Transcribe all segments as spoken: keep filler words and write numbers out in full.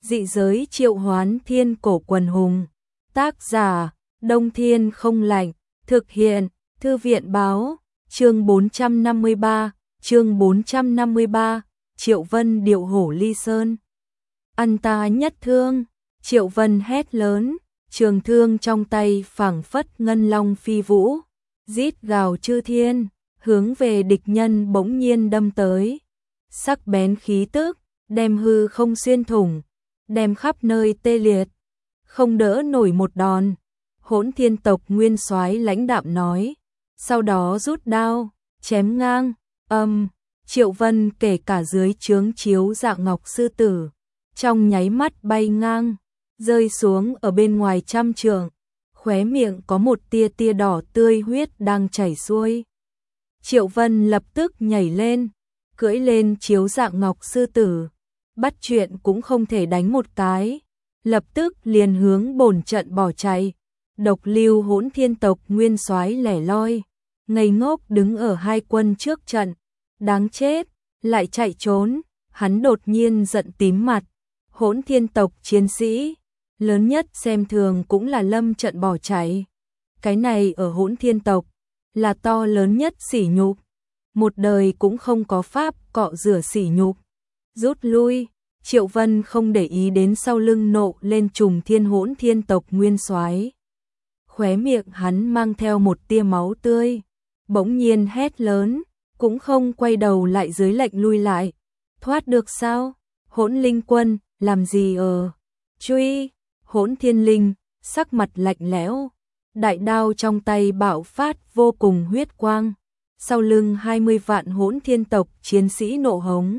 Dị giới triệu hoán thiên cổ quần hùng. Tác giả, Đông Thiên không lạnh. Thực hiện, Thư viện báo. Chương bốn trăm năm mươi ba, chương bốn trăm năm mươi ba, Triệu Vân điệu hổ ly sơn. Ăn ta nhất thương, Triệu Vân hét lớn, trường thương trong tay phảng phất ngân long phi vũ, rít gào chư thiên, hướng về địch nhân bỗng nhiên đâm tới. Sắc bén khí tức, đem hư không xuyên thủng, đem khắp nơi tê liệt, không đỡ nổi một đòn. Hỗn Thiên tộc nguyên soái lãnh đạm nói, sau đó rút đao, chém ngang, âm, Triệu Vân kể cả dưới trướng chiếu dạng ngọc sư tử, trong nháy mắt bay ngang, rơi xuống ở bên ngoài trăm trượng, khóe miệng có một tia tia đỏ tươi huyết đang chảy xuôi. Triệu Vân lập tức nhảy lên, cưỡi lên chiếu dạng ngọc sư tử, bắt chuyện cũng không thể đánh một cái, lập tức liền hướng bổn trận bỏ chạy. Độc lưu Hỗn Thiên tộc nguyên soái lẻ loi, ngây ngốc đứng ở hai quân trước trận, đáng chết, lại chạy trốn, hắn đột nhiên giận tím mặt. Hỗn Thiên tộc chiến sĩ, lớn nhất xem thường cũng là lâm trận bỏ chạy. Cái này ở Hỗn Thiên tộc, là to lớn nhất sỉ nhục, một đời cũng không có pháp cọ rửa sỉ nhục. Rút lui, Triệu Vân không để ý đến sau lưng nộ lên trùng thiên Hỗn Thiên tộc nguyên soái. Khóe miệng hắn mang theo một tia máu tươi, bỗng nhiên hét lớn, cũng không quay đầu lại dưới lệnh lui lại. Thoát được sao? Hỗn Linh quân, làm gì ở? Truy! Hỗn Thiên Linh, sắc mặt lạnh lẽo, đại đao trong tay bạo phát vô cùng huyết quang, sau lưng hai mươi vạn Hỗn Thiên tộc chiến sĩ nộ hống.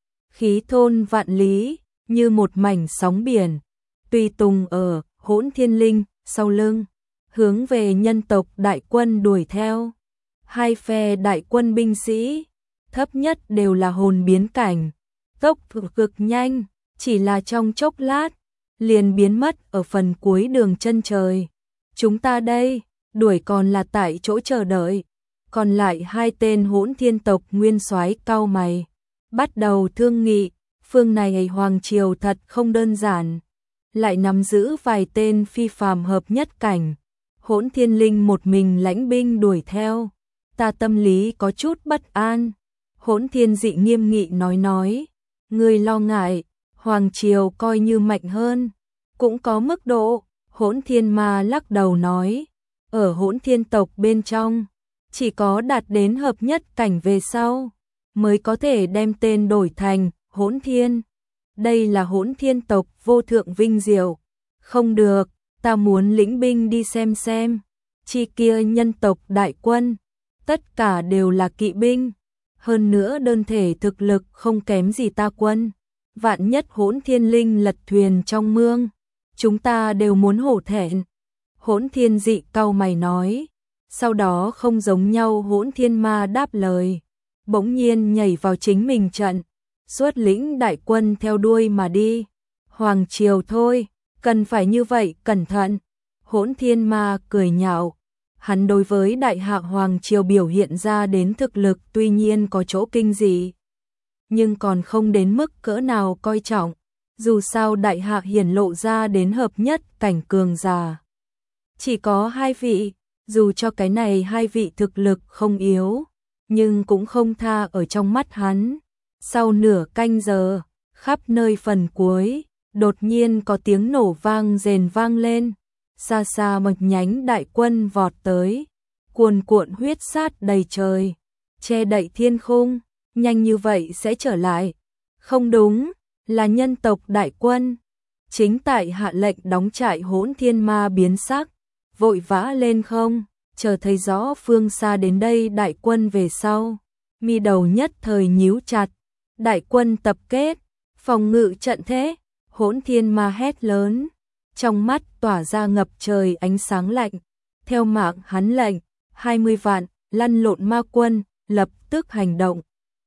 Khí thôn vạn lý, như một mảnh sóng biển, tùy tùng ở Hỗn Thiên Linh sau lưng, hướng về nhân tộc đại quân đuổi theo. Hai phe đại quân binh sĩ, thấp nhất đều là hồn biến cảnh, tốc độ cực nhanh, chỉ là trong chốc lát, liền biến mất ở phần cuối đường chân trời. Chúng ta đây, đuổi còn là tại chỗ chờ đợi. Còn lại hai tên Hỗn Thiên tộc nguyên soái cau mày, bắt đầu thương nghị, phương này hoàng triều thật không đơn giản, lại nắm giữ vài tên phi phàm hợp nhất cảnh. Hỗn Thiên Linh một mình lãnh binh đuổi theo, ta tâm lý có chút bất an. Hỗn Thiên Dị nghiêm nghị nói nói, người lo ngại, hoàng triều coi như mạnh hơn, cũng có mức độ. Hỗn Thiên Ma lắc đầu nói, ở Hỗn Thiên tộc bên trong, chỉ có đạt đến hợp nhất cảnh về sau, mới có thể đem tên đổi thành Hỗn Thiên. Đây là Hỗn Thiên tộc vô thượng vinh diệu. Không được, ta muốn lĩnh binh đi xem xem. Chi kia nhân tộc đại quân, tất cả đều là kỵ binh, hơn nữa đơn thể thực lực không kém gì ta quân. Vạn nhất Hỗn Thiên Linh lật thuyền trong mương, chúng ta đều muốn hổ thẹn. Hỗn Thiên Dị cau mày nói, sau đó không giống nhau. Hỗn Thiên Ma đáp lời, bỗng nhiên nhảy vào chính mình trận, xuất lĩnh đại quân theo đuôi mà đi. Hoàng triều thôi, cần phải như vậy cẩn thận. Hỗn Thiên Ma cười nhạo, hắn đối với đại hạ hoàng triều biểu hiện ra đến thực lực tuy nhiên có chỗ kinh dị, nhưng còn không đến mức cỡ nào coi trọng. Dù sao đại hạ hiển lộ ra đến hợp nhất cảnh cường giả, chỉ có hai vị, dù cho cái này hai vị thực lực không yếu, nhưng cũng không tha ở trong mắt hắn. Sau nửa canh giờ, khắp nơi phần cuối, đột nhiên có tiếng nổ vang rền vang lên, xa xa một nhánh đại quân vọt tới, cuồn cuộn huyết sát đầy trời, che đậy thiên khung. Nhanh như vậy sẽ trở lại? Không đúng, là nhân tộc đại quân. Chính tại hạ lệnh đóng trại Hỗn Thiên Ma biến sắc, vội vã lên không, chờ thấy rõ phương xa đến đây đại quân về sau, mi đầu nhất thời nhíu chặt. Đại quân tập kết, phòng ngự trận thế. Hỗn Thiên Ma hét lớn, trong mắt tỏa ra ngập trời ánh sáng lạnh. Theo mạng hắn lệnh, hai mươi vạn lăn lộn ma quân lập tức hành động.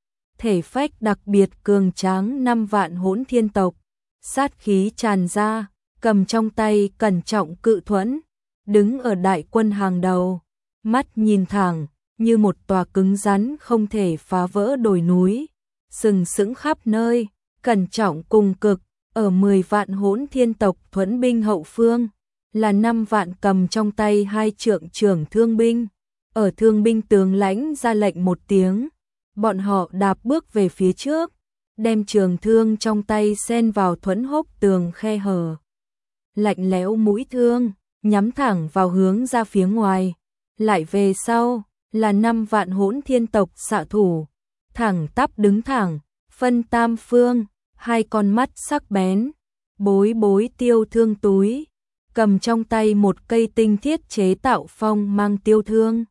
Thể phách đặc biệt cường tráng năm vạn Hỗn Thiên tộc, sát khí tràn ra, cầm trong tay cẩn trọng cự thuẫn, đứng ở đại quân hàng đầu, mắt nhìn thẳng như một tòa cứng rắn không thể phá vỡ đồi núi, sừng sững khắp nơi, cẩn trọng cùng cực, Ở mười vạn hỗn thiên tộc thuẫn binh hậu phương, là năm vạn cầm trong tay hai trượng trưởng thương binh. Ở thương binh tướng lãnh ra lệnh một tiếng, bọn họ đạp bước về phía trước, đem trường thương trong tay xen vào thuẫn hốc tường khe hở. Lạnh lẽo mũi thương, nhắm thẳng vào hướng ra phía ngoài. Lại về sau, là năm vạn hỗn thiên tộc xạ thủ, thẳng tắp đứng thẳng, phân tam phương, hai con mắt sắc bén, bối bối tiêu thương túi, cầm trong tay một cây tinh thiết chế tạo phong mang tiêu thương.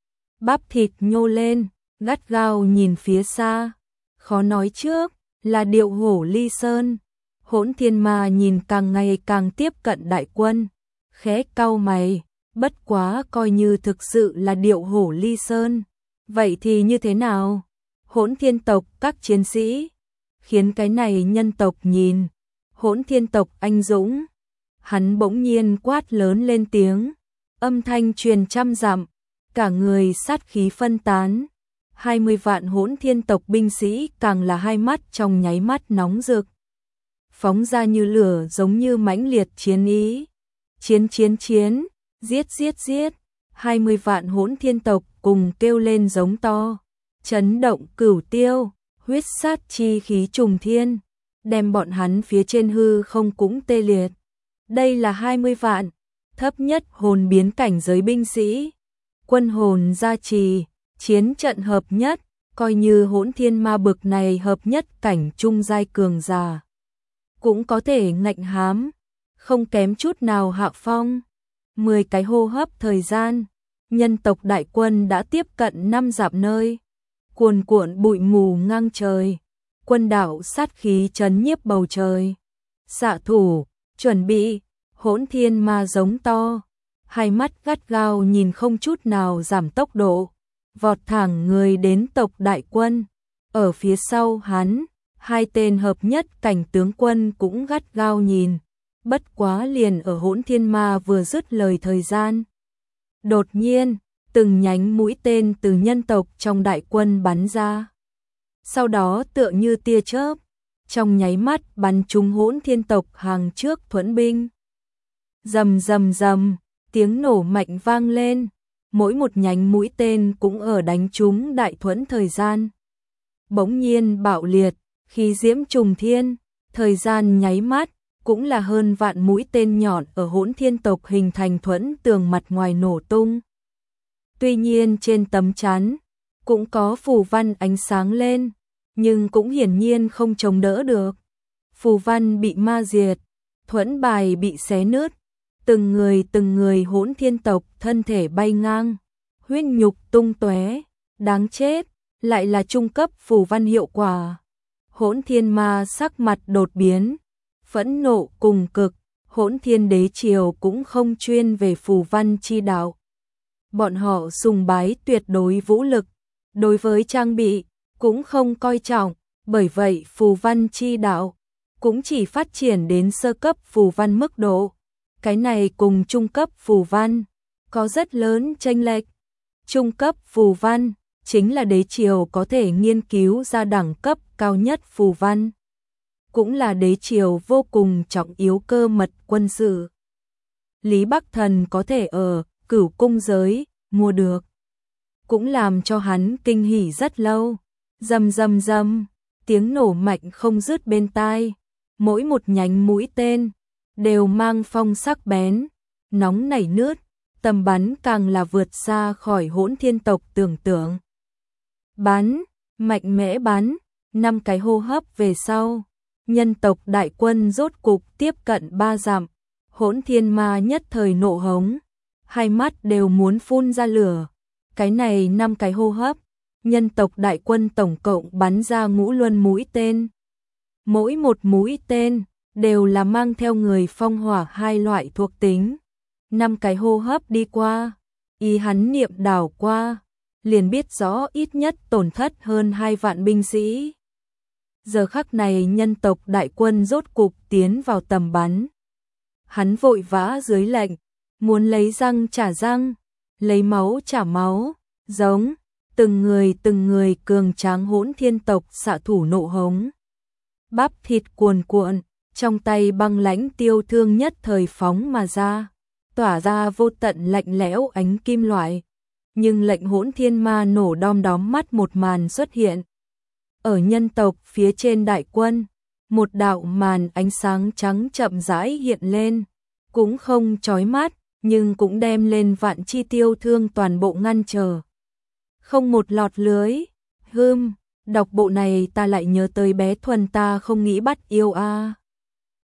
Bắp thịt nhô lên, gắt gao nhìn phía xa, khó nói trước, là điệu hổ ly sơn. Hỗn thiên ma nhìn càng ngày càng tiếp cận đại quân, khẽ cau mày, bất quá coi như thực sự là điệu hổ ly sơn. Vậy thì như thế nào? Hỗn thiên tộc các chiến sĩ, khiến cái này nhân tộc nhìn, hỗn thiên tộc anh dũng. Hắn bỗng nhiên quát lớn lên tiếng, âm thanh truyền trăm dặm, cả người sát khí phân tán. Hai mươi vạn hỗn thiên tộc binh sĩ càng là hai mắt trong nháy mắt nóng rực, phóng ra như lửa giống như mãnh liệt chiến ý. Chiến chiến chiến, giết giết giết, hai mươi vạn hỗn thiên tộc cùng kêu lên giống to, chấn động cửu tiêu, huyết sát chi khí trùng thiên, đem bọn hắn phía trên hư không cũng tê liệt. Đây là hai mươi vạn, thấp nhất hồn biến cảnh giới binh sĩ, quân hồn gia trì, chiến trận hợp nhất, coi như hỗn thiên ma bực này hợp nhất cảnh trung giai cường giả, cũng có thể ngạnh hám, không kém chút nào hạ phong. Mười cái hô hấp thời gian, nhân tộc đại quân đã tiếp cận năm dặm nơi, cuồn cuộn bụi mù ngang trời, quân đạo sát khí chấn nhiếp bầu trời. Xạ thủ, chuẩn bị, hỗn thiên ma giống to, hai mắt gắt gao nhìn không chút nào giảm tốc độ, vọt thẳng người đến tộc đại quân. Ở phía sau hắn, hai tên hợp nhất cảnh tướng quân cũng gắt gao nhìn, bất quá liền ở hỗn thiên ma vừa dứt lời thời gian. Đột nhiên, từng nhánh mũi tên từ nhân tộc trong đại quân bắn ra. Sau đó tựa như tia chớp, trong nháy mắt bắn trúng hỗn thiên tộc hàng trước thuẫn binh. Rầm rầm rầm, tiếng nổ mạnh vang lên, mỗi một nhánh mũi tên cũng ở đánh trúng đại thuẫn thời gian. Bỗng nhiên bạo liệt, khí diễm trùng thiên, thời gian nháy mắt, cũng là hơn vạn mũi tên nhọn ở hỗn thiên tộc hình thành thuẫn tường mặt ngoài nổ tung. Tuy nhiên trên tấm chắn, cũng có phù văn ánh sáng lên, nhưng cũng hiển nhiên không chống đỡ được. Phù văn bị ma diệt, thuẫn bài bị xé nứt, từng người từng người hỗn thiên tộc thân thể bay ngang, huyết nhục tung tóe, đáng chết, lại là trung cấp phù văn hiệu quả. Hỗn thiên ma sắc mặt đột biến, phẫn nộ cùng cực, hỗn thiên đế triều cũng không chuyên về phù văn chi đạo. Bọn họ sùng bái tuyệt đối vũ lực, đối với trang bị cũng không coi trọng, bởi vậy phù văn chi đạo cũng chỉ phát triển đến sơ cấp phù văn mức độ. Cái này cùng trung cấp phù văn có rất lớn chênh lệch. Trung cấp phù văn chính là đế triều có thể nghiên cứu ra đẳng cấp cao nhất phù văn, cũng là đế triều vô cùng trọng yếu cơ mật quân sự. Lý Bắc Thần có thể ở Cửu Cung giới mua được, cũng làm cho hắn kinh hỉ rất lâu. Rầm rầm rầm, tiếng nổ mạnh không dứt bên tai, mỗi một nhánh mũi tên đều mang phong sắc bén, nóng nảy nứt, tầm bắn càng là vượt xa khỏi hỗn thiên tộc tưởng tượng. Bắn, mạnh mẽ bắn, năm cái hô hấp về sau, nhân tộc đại quân rốt cục tiếp cận ba dặm, hỗn thiên ma nhất thời nộ hống, hai mắt đều muốn phun ra lửa. Cái này năm cái hô hấp, nhân tộc đại quân tổng cộng bắn ra ngũ luân mũi tên. Mỗi một mũi tên đều là mang theo người phong hỏa hai loại thuộc tính. Năm cái hô hấp đi qua, ý hắn niệm đảo qua, liền biết rõ ít nhất tổn thất hơn hai vạn binh sĩ. Giờ khắc này nhân tộc đại quân rốt cục tiến vào tầm bắn. Hắn vội vã dưới lệnh, muốn lấy răng trả răng, lấy máu trả máu, giống từng người từng người cường tráng hỗn thiên tộc xạ thủ nộ hống. Bắp thịt cuồn cuộn, trong tay băng lãnh tiêu thương nhất thời phóng mà ra, tỏa ra vô tận lạnh lẽo ánh kim loại. Nhưng lệnh hỗn thiên ma nổ đom đóm mắt một màn xuất hiện. Ở nhân tộc phía trên đại quân, một đạo màn ánh sáng trắng chậm rãi hiện lên, cũng không chói mắt, nhưng cũng đem lên vạn chi tiêu thương toàn bộ ngăn trở. Không một lọt lưới, hưm, đọc bộ này ta lại nhớ tới bé Thuần ta không nghĩ bắt yêu a. À.